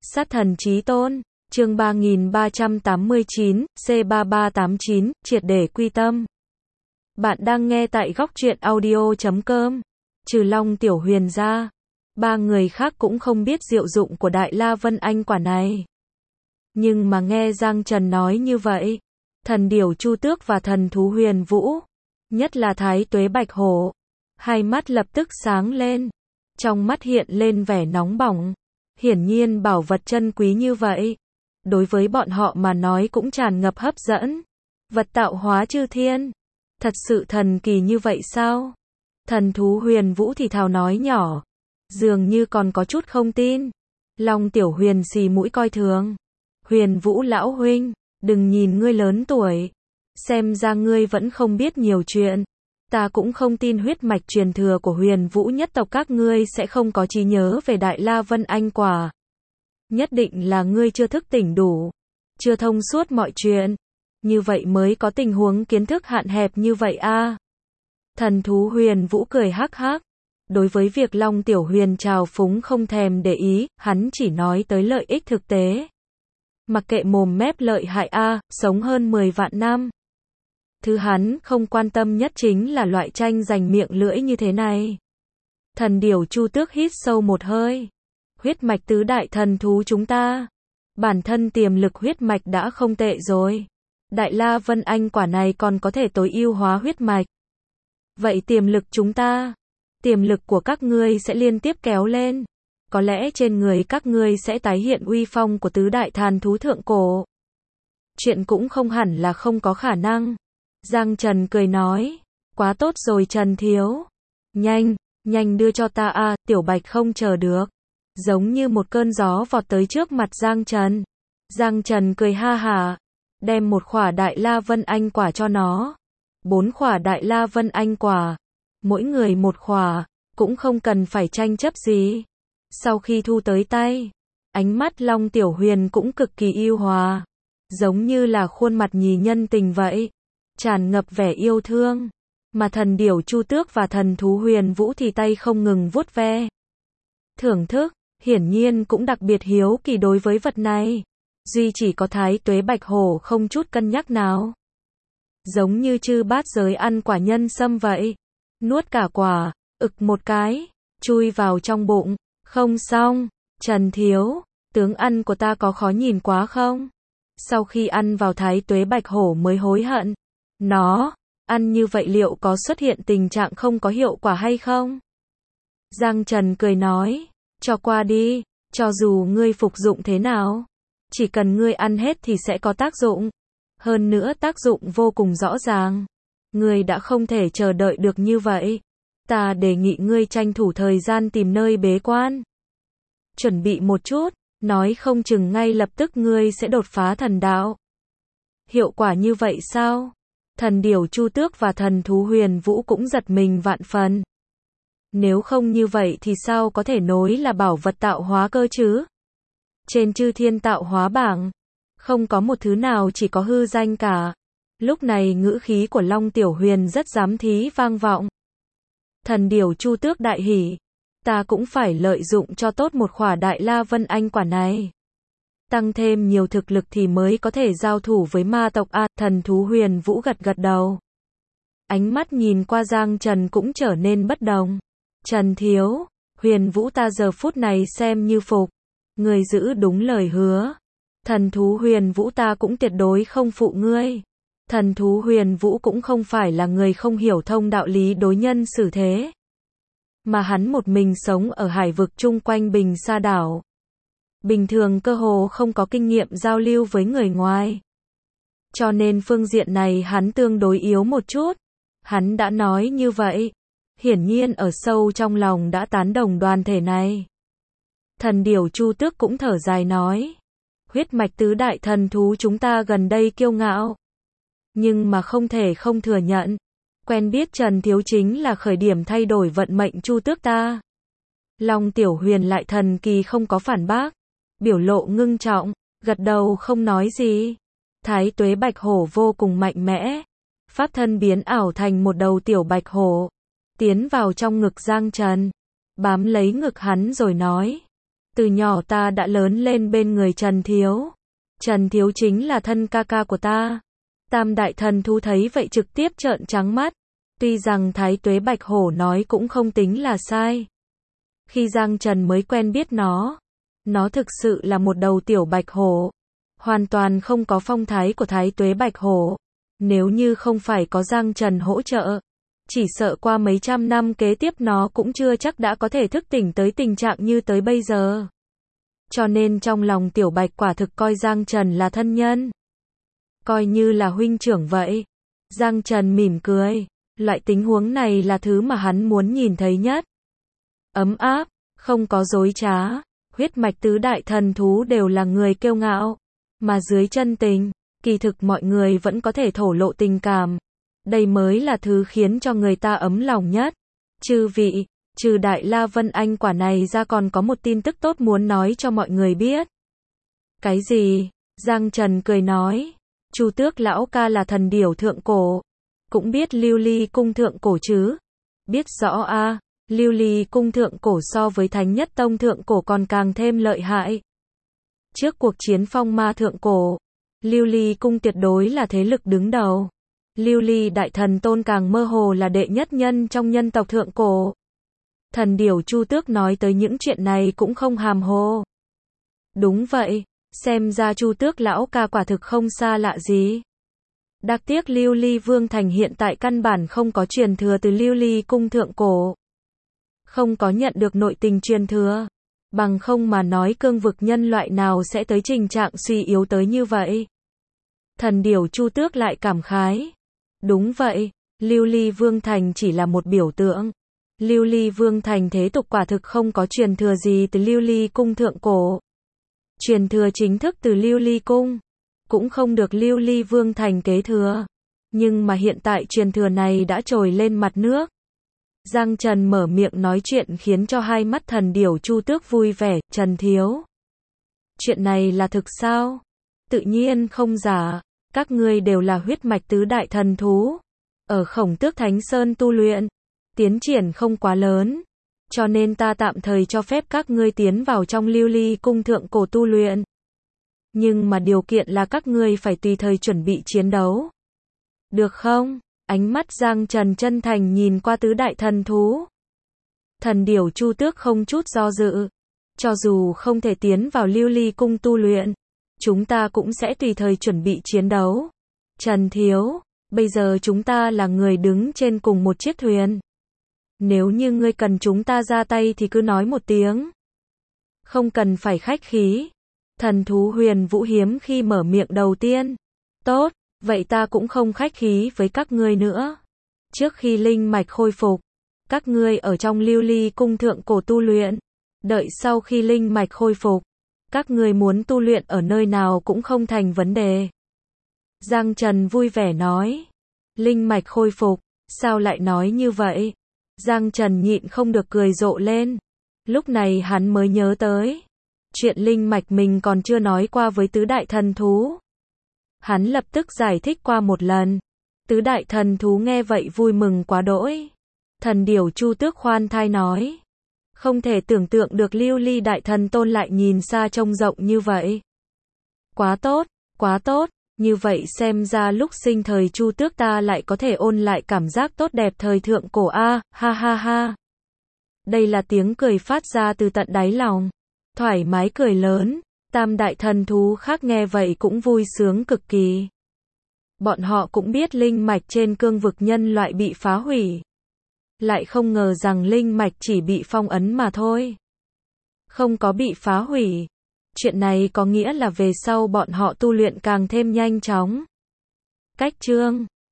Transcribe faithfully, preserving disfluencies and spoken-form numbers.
Sát thần chí tôn, chương ba nghìn ba trăm tám mươi chín, C ba ba tám chín, triệt để quy tâm. Bạn đang nghe tại góc truyện audio chấm com. Trừ Long Tiểu Huyền ra, ba người khác cũng không biết diệu dụng của Đại La Vân Anh quả này. Nhưng mà nghe Giang Trần nói như vậy, thần điểu Chu Tước và thần thú Huyền Vũ, nhất là Thái Tuế Bạch Hổ, hai mắt lập tức sáng lên, trong mắt hiện lên vẻ nóng bỏng. Hiển nhiên bảo vật chân quý như vậy, đối với bọn họ mà nói cũng tràn ngập hấp dẫn. Vật tạo hóa chư thiên, thật sự thần kỳ như vậy sao? Thần thú Huyền Vũ thì thào nói nhỏ, dường như còn có chút không tin. Long Tiểu Huyền xì mũi coi thường. Huyền Vũ lão huynh, đừng nhìn ngươi lớn tuổi, xem ra ngươi vẫn không biết nhiều chuyện. Ta cũng không tin huyết mạch truyền thừa của Huyền Vũ nhất tộc các ngươi sẽ không có trí nhớ về Đại La Vân Anh quả. Nhất định là ngươi chưa thức tỉnh đủ, chưa thông suốt mọi chuyện, như vậy mới có tình huống kiến thức hạn hẹp như vậy a. À. Thần thú Huyền Vũ cười hắc hắc, đối với việc Long Tiểu Huyền trào phúng không thèm để ý, hắn chỉ nói tới lợi ích thực tế. Mặc kệ mồm mép lợi hại a, à, sống hơn mười vạn năm. Thứ hắn không quan tâm nhất chính là loại tranh giành miệng lưỡi như thế này. Thần điểu Chu Tước hít sâu một hơi. Huyết mạch tứ đại thần thú chúng ta, bản thân tiềm lực huyết mạch đã không tệ rồi. Đại La Vân Anh quả này còn có thể tối ưu hóa huyết mạch. Vậy tiềm lực chúng ta, tiềm lực của các ngươi sẽ liên tiếp kéo lên. Có lẽ trên người các ngươi sẽ tái hiện uy phong của tứ đại thần thú thượng cổ. Chuyện cũng không hẳn là không có khả năng. Giang Trần cười nói, quá tốt rồi Trần Thiếu. Nhanh, nhanh đưa cho ta a, à, Tiểu Bạch không chờ được. Giống như một cơn gió vọt tới trước mặt Giang Trần. Giang Trần cười ha hả, đem một khỏa Đại La Vân Anh quả cho nó. Bốn khỏa Đại La Vân Anh quả, mỗi người một khỏa, cũng không cần phải tranh chấp gì. Sau khi thu tới tay, ánh mắt Long Tiểu Huyền cũng cực kỳ yêu hòa, giống như là khuôn mặt nhì nhân tình vậy, tràn ngập vẻ yêu thương. Mà thần điểu Chu Tước và thần thú Huyền Vũ thì tay không ngừng vuốt ve, thưởng thức, hiển nhiên cũng đặc biệt hiếu kỳ đối với vật này. Duy chỉ có Thái Tuế Bạch Hổ không chút cân nhắc nào, giống như chư bát giới ăn quả nhân sâm vậy, nuốt cả quả, ực một cái, chui vào trong bụng. Không xong, Trần Thiếu, tướng ăn của ta có khó nhìn quá không? Sau khi ăn vào Thái Tuế Bạch Hổ mới hối hận. Nó, ăn như vậy liệu có xuất hiện tình trạng không có hiệu quả hay không? Giang Trần cười nói, cho qua đi, cho dù ngươi phục dụng thế nào, chỉ cần ngươi ăn hết thì sẽ có tác dụng. Hơn nữa tác dụng vô cùng rõ ràng. Ngươi đã không thể chờ đợi được như vậy. Ta đề nghị ngươi tranh thủ thời gian tìm nơi bế quan. Chuẩn bị một chút, nói không chừng ngay lập tức ngươi sẽ đột phá thần đạo. Hiệu quả như vậy sao? Thần điểu Chu Tước và thần thú Huyền Vũ cũng giật mình vạn phần. Nếu không như vậy thì sao có thể nói là bảo vật tạo hóa cơ chứ? Trên chư thiên tạo hóa bảng, không có một thứ nào chỉ có hư danh cả. Lúc này ngữ khí của Long Tiểu Huyền rất dám thí vang vọng. Thần điểu Chu Tước đại hỉ, ta cũng phải lợi dụng cho tốt một khỏa Đại La Vân Anh quả này. Tăng thêm nhiều thực lực thì mới có thể giao thủ với ma tộc a. Thần thú Huyền Vũ gật gật đầu. Ánh mắt nhìn qua Giang Trần cũng trở nên bất đồng. Trần Thiếu, Huyền Vũ ta giờ phút này xem như phục. Người giữ đúng lời hứa. Thần thú Huyền Vũ ta cũng tuyệt đối không phụ ngươi. Thần thú Huyền Vũ cũng không phải là người không hiểu thông đạo lý đối nhân xử thế. Mà hắn một mình sống ở hải vực chung quanh Bình Sa đảo. Bình thường cơ hồ không có kinh nghiệm giao lưu với người ngoài. Cho nên phương diện này hắn tương đối yếu một chút. Hắn đã nói như vậy, hiển nhiên ở sâu trong lòng đã tán đồng đoàn thể này. Thần điểu Chu Tước cũng thở dài nói, huyết mạch tứ đại thần thú chúng ta gần đây kiêu ngạo. Nhưng mà không thể không thừa nhận, quen biết Trần Thiếu chính là khởi điểm thay đổi vận mệnh Chu Tước ta. Long Tiểu Huyền lại thần kỳ không có phản bác, biểu lộ ngưng trọng, gật đầu không nói gì. Thái Tuế Bạch Hổ vô cùng mạnh mẽ, pháp thân biến ảo thành một đầu tiểu bạch hổ, tiến vào trong ngực Giang Trần, bám lấy ngực hắn rồi nói, Từ nhỏ ta đã lớn lên bên người Trần Thiếu. Trần Thiếu chính là thân ca ca của ta. Tam đại thần thú thấy vậy trực tiếp trợn trắng mắt. Tuy rằng Thái Tuế Bạch Hổ nói cũng không tính là sai. Khi Giang Trần mới quen biết nó, nó thực sự là một đầu tiểu bạch hổ. Hoàn toàn không có phong thái của Thái Tuế Bạch Hổ. Nếu như không phải có Giang Trần hỗ trợ, chỉ sợ qua mấy trăm năm kế tiếp nó cũng chưa chắc đã có thể thức tỉnh tới tình trạng như tới bây giờ. Cho nên trong lòng tiểu bạch quả thực coi Giang Trần là thân nhân. Coi như là huynh trưởng vậy. Giang Trần mỉm cười. Loại tình huống này là thứ mà hắn muốn nhìn thấy nhất. Ấm áp, không có dối trá. Huyết mạch tứ đại thần thú đều là người kiêu ngạo. Mà dưới chân tình, kỳ thực mọi người vẫn có thể thổ lộ tình cảm. Đây mới là thứ khiến cho người ta ấm lòng nhất. Chư vị, trừ Đại La Vân Anh quả này ra còn có một tin tức tốt muốn nói cho mọi người biết. Cái gì? Giang Trần cười nói. Chu Tước lão ca là thần điểu thượng cổ. Cũng biết Lưu Ly cung thượng cổ chứ? Biết rõ a, à, Lưu Ly cung thượng cổ so với Thánh Nhất Tông thượng cổ còn càng thêm lợi hại. Trước cuộc chiến phong ma thượng cổ, Lưu Ly cung tuyệt đối là thế lực đứng đầu. Lưu Ly đại thần tôn càng mơ hồ là đệ nhất nhân trong nhân tộc thượng cổ. Thần điểu Chu Tước nói tới những chuyện này cũng không hàm hồ. Đúng vậy, xem ra Chu Tước lão ca quả thực không xa lạ gì. Đặc tiếc Lưu Ly Vương Thành hiện tại căn bản không có truyền thừa từ Lưu Ly cung thượng cổ. Không có nhận được nội tình truyền thừa. Bằng không mà nói cương vực nhân loại nào sẽ tới trình trạng suy yếu tới như vậy. Thần điểu Chu Tước lại cảm khái. Đúng vậy, Lưu Ly Vương Thành chỉ là một biểu tượng. Lưu Ly Vương Thành thế tục quả thực không có truyền thừa gì từ Lưu Ly cung thượng cổ. Truyền thừa chính thức từ Lưu Ly cung, cũng không được Lưu Ly Vương Thành kế thừa. Nhưng mà hiện tại truyền thừa này đã trồi lên mặt nước. Giang Trần mở miệng nói chuyện khiến cho hai mắt thần điểu Chu Tước vui vẻ. Trần Thiếu, chuyện này là thực sao? Tự nhiên không giả. Các ngươi đều là huyết mạch tứ đại thần thú. Ở Khổng Tước Thánh Sơn tu luyện, tiến triển không quá lớn. Cho nên ta tạm thời cho phép các ngươi tiến vào trong Lưu Ly cung thượng cổ tu luyện. Nhưng mà điều kiện là các ngươi phải tùy thời chuẩn bị chiến đấu. Được không? Ánh mắt Giang Trần chân thành nhìn qua tứ đại thần thú. Thần điểu Chu Tước không chút do dự. Cho dù không thể tiến vào Lưu Ly cung tu luyện, chúng ta cũng sẽ tùy thời chuẩn bị chiến đấu. Trần Thiếu, bây giờ chúng ta là người đứng trên cùng một chiếc thuyền. Nếu như ngươi cần chúng ta ra tay thì cứ nói một tiếng. Không cần phải khách khí. Thần thú Huyền Vũ hiếm khi mở miệng đầu tiên. Tốt, vậy ta cũng không khách khí với các ngươi nữa. Trước khi linh mạch khôi phục, các ngươi ở trong Lưu Ly cung thượng cổ tu luyện. Đợi sau khi linh mạch khôi phục, các ngươi muốn tu luyện ở nơi nào cũng không thành vấn đề. Giang Trần vui vẻ nói. Linh mạch khôi phục, sao lại nói như vậy? Giang Trần nhịn không được cười rộ lên. Lúc này hắn mới nhớ tới. Chuyện linh mạch mình còn chưa nói qua với tứ đại thần thú. Hắn lập tức giải thích qua một lần. Tứ đại thần thú nghe vậy vui mừng quá đỗi. Thần điểu Chu Tước khoan thai nói. Không thể tưởng tượng được Lưu Ly đại thần tôn lại nhìn xa trông rộng như vậy. Quá tốt, quá tốt. Như vậy xem ra lúc sinh thời Chu Tước ta lại có thể ôn lại cảm giác tốt đẹp thời thượng cổ a, ha ha ha. Đây là tiếng cười phát ra từ tận đáy lòng. Thoải mái cười lớn. Tam đại thần thú khác nghe vậy cũng vui sướng cực kỳ. Bọn họ cũng biết linh mạch trên cương vực nhân loại bị phá hủy. Lại không ngờ rằng linh mạch chỉ bị phong ấn mà thôi. Không có bị phá hủy. Chuyện này có nghĩa là về sau bọn họ tu luyện càng thêm nhanh chóng. Cách chương